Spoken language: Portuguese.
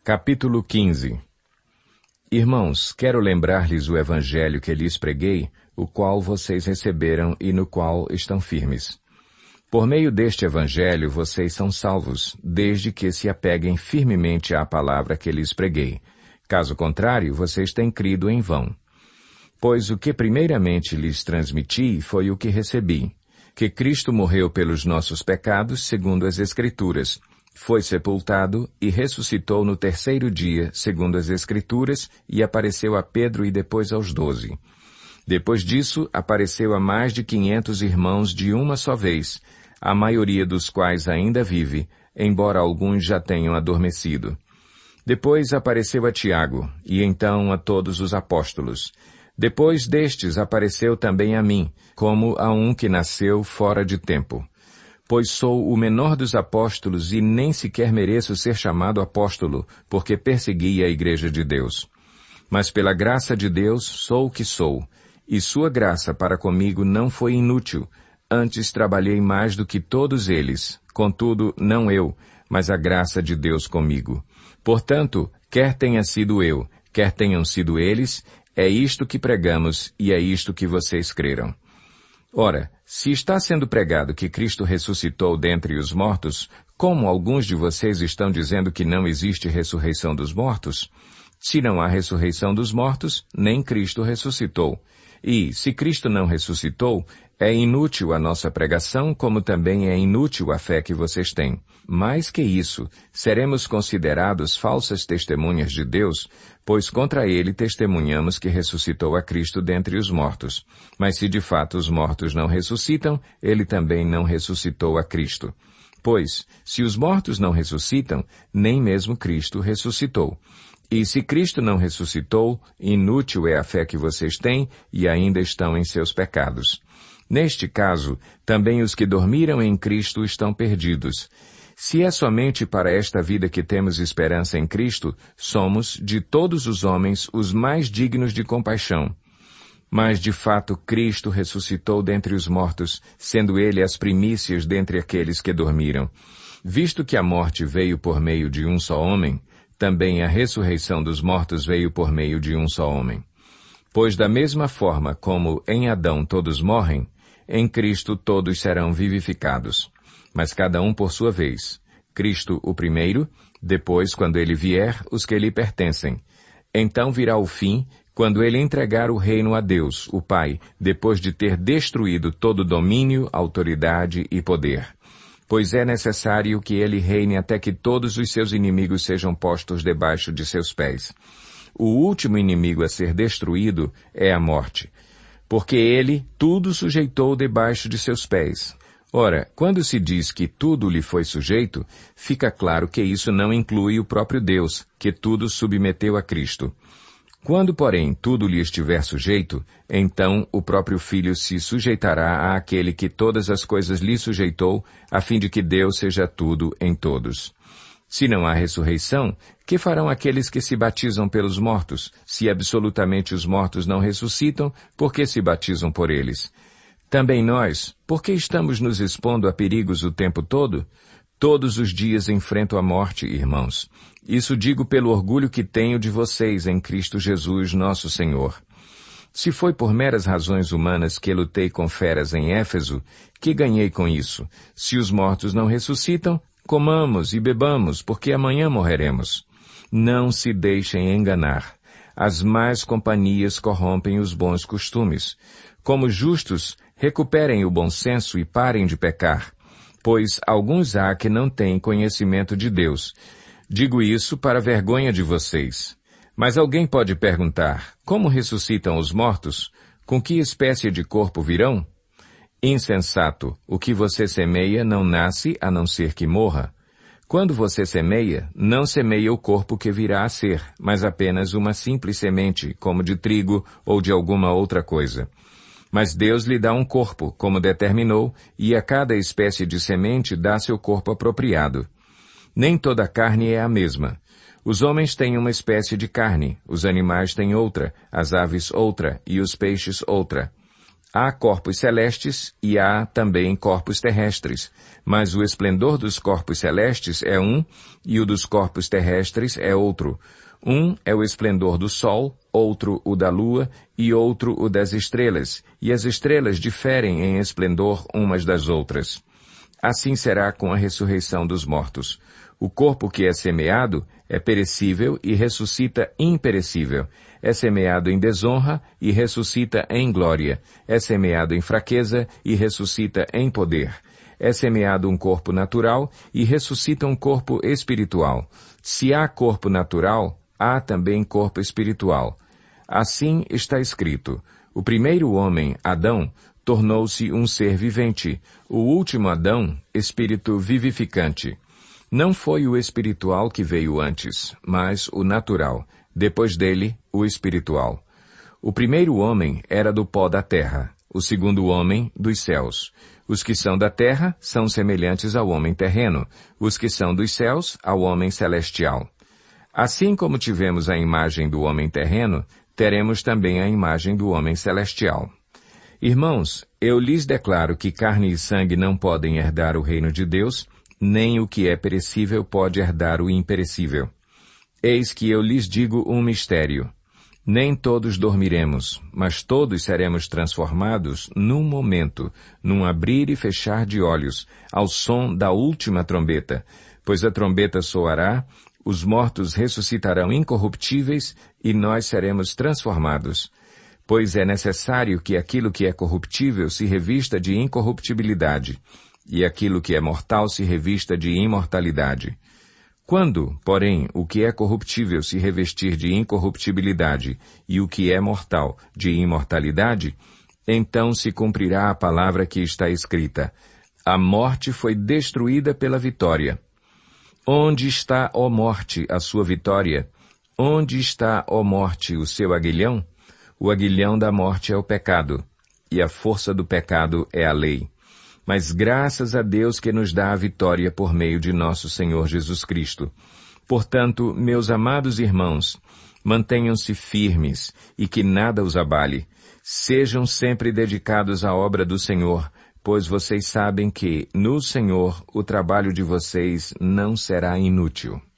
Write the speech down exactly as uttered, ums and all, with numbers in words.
Capítulo quinze. Irmãos, quero lembrar-lhes o evangelho que lhes preguei, o qual vocês receberam e no qual estão firmes. Por meio deste evangelho vocês são salvos, desde que se apeguem firmemente à palavra que lhes preguei. Caso contrário, vocês têm crido em vão. Pois o que primeiramente lhes transmiti foi o que recebi, que Cristo morreu pelos nossos pecados, segundo as Escrituras, foi sepultado e ressuscitou no terceiro dia, segundo as Escrituras, e apareceu a Pedro e depois aos doze. Depois disso, apareceu a mais de quinhentos irmãos de uma só vez, a maioria dos quais ainda vive, embora alguns já tenham adormecido. Depois apareceu a Tiago, e então a todos os apóstolos. Depois destes apareceu também a mim, como a um que nasceu fora de tempo. Pois sou o menor dos apóstolos e nem sequer mereço ser chamado apóstolo, porque persegui a igreja de Deus. Mas pela graça de Deus sou o que sou, e sua graça para comigo não foi inútil, antes trabalhei mais do que todos eles, contudo não eu, mas a graça de Deus comigo. Portanto, quer tenha sido eu, quer tenham sido eles, é isto que pregamos e é isto que vocês creram. Ora, se está sendo pregado que Cristo ressuscitou dentre os mortos, como alguns de vocês estão dizendo que não existe ressurreição dos mortos? Se não há ressurreição dos mortos, nem Cristo ressuscitou. E, se Cristo não ressuscitou, é inútil a nossa pregação, como também é inútil a fé que vocês têm. Mais que isso, seremos considerados falsas testemunhas de Deus, pois contra ele testemunhamos que ressuscitou a Cristo dentre os mortos. Mas se de fato os mortos não ressuscitam, ele também não ressuscitou a Cristo. Pois, se os mortos não ressuscitam, nem mesmo Cristo ressuscitou. E se Cristo não ressuscitou, inútil é a fé que vocês têm e ainda estão em seus pecados. Neste caso, também os que dormiram em Cristo estão perdidos. Se é somente para esta vida que temos esperança em Cristo, somos, de todos os homens, os mais dignos de compaixão. Mas, de fato, Cristo ressuscitou dentre os mortos, sendo ele as primícias dentre aqueles que dormiram. Visto que a morte veio por meio de um só homem, também a ressurreição dos mortos veio por meio de um só homem. Pois da mesma forma como em Adão todos morrem, em Cristo todos serão vivificados. Mas cada um por sua vez. Cristo o primeiro, depois, quando ele vier, os que lhe pertencem. Então virá o fim, quando ele entregar o reino a Deus, o Pai, depois de ter destruído todo domínio, autoridade e poder. Pois é necessário que ele reine até que todos os seus inimigos sejam postos debaixo de seus pés. O último inimigo a ser destruído é a morte, porque ele tudo sujeitou debaixo de seus pés. Ora, quando se diz que tudo lhe foi sujeito, fica claro que isso não inclui o próprio Deus, que tudo submeteu a Cristo. Quando, porém, tudo lhe estiver sujeito, então o próprio Filho se sujeitará àquele que todas as coisas lhe sujeitou, a fim de que Deus seja tudo em todos. Se não há ressurreição, que farão aqueles que se batizam pelos mortos, se absolutamente os mortos não ressuscitam, por que se batizam por eles? Também nós, por que estamos nos expondo a perigos o tempo todo? Todos os dias enfrento a morte, irmãos. Isso digo pelo orgulho que tenho de vocês em Cristo Jesus, nosso Senhor. Se foi por meras razões humanas que lutei com feras em Éfeso, que ganhei com isso? Se os mortos não ressuscitam, comamos e bebamos, porque amanhã morreremos. Não se deixem enganar. As más companhias corrompem os bons costumes. Como justos, recuperem o bom senso e parem de pecar, pois alguns há que não têm conhecimento de Deus. Digo isso para vergonha de vocês. Mas alguém pode perguntar, como ressuscitam os mortos? Com que espécie de corpo virão? Insensato, o que você semeia não nasce a não ser que morra. Quando você semeia, não semeia o corpo que virá a ser, mas apenas uma simples semente, como de trigo ou de alguma outra coisa. Mas Deus lhe dá um corpo, como determinou, e a cada espécie de semente dá seu corpo apropriado. Nem toda carne é a mesma. Os homens têm uma espécie de carne, os animais têm outra, as aves outra e os peixes outra. Há corpos celestes e há também corpos terrestres, mas o esplendor dos corpos celestes é um e o dos corpos terrestres é outro. Um é o esplendor do sol, outro o da lua e outro o das estrelas, e as estrelas diferem em esplendor umas das outras. Assim será com a ressurreição dos mortos. O corpo que é semeado é perecível e ressuscita imperecível. É semeado em desonra e ressuscita em glória. É semeado em fraqueza e ressuscita em poder. É semeado um corpo natural e ressuscita um corpo espiritual. Se há corpo natural, há também corpo espiritual. Assim está escrito: o primeiro homem, Adão, tornou-se um ser vivente. O último Adão, espírito vivificante. Não foi o espiritual que veio antes, mas o natural. Depois dele, o espiritual. O primeiro homem era do pó da terra, o segundo homem dos céus. Os que são da terra são semelhantes ao homem terreno, os que são dos céus ao homem celestial. Assim como tivemos a imagem do homem terreno, teremos também a imagem do homem celestial. Irmãos, eu lhes declaro que carne e sangue não podem herdar o reino de Deus, nem o que é perecível pode herdar o imperecível. Eis que eu lhes digo um mistério. Nem todos dormiremos, mas todos seremos transformados num momento, num abrir e fechar de olhos, ao som da última trombeta, pois a trombeta soará, os mortos ressuscitarão incorruptíveis e nós seremos transformados. Pois é necessário que aquilo que é corruptível se revista de incorruptibilidade, e aquilo que é mortal se revista de imortalidade. Quando, porém, o que é corruptível se revestir de incorruptibilidade e o que é mortal de imortalidade, então se cumprirá a palavra que está escrita: a morte foi destruída pela vitória. Onde está, ó morte, a sua vitória? Onde está, ó morte, o seu aguilhão? O aguilhão da morte é o pecado, e a força do pecado é a lei. Mas graças a Deus que nos dá a vitória por meio de nosso Senhor Jesus Cristo. Portanto, meus amados irmãos, mantenham-se firmes e que nada os abale. Sejam sempre dedicados à obra do Senhor, pois vocês sabem que, no Senhor, o trabalho de vocês não será inútil.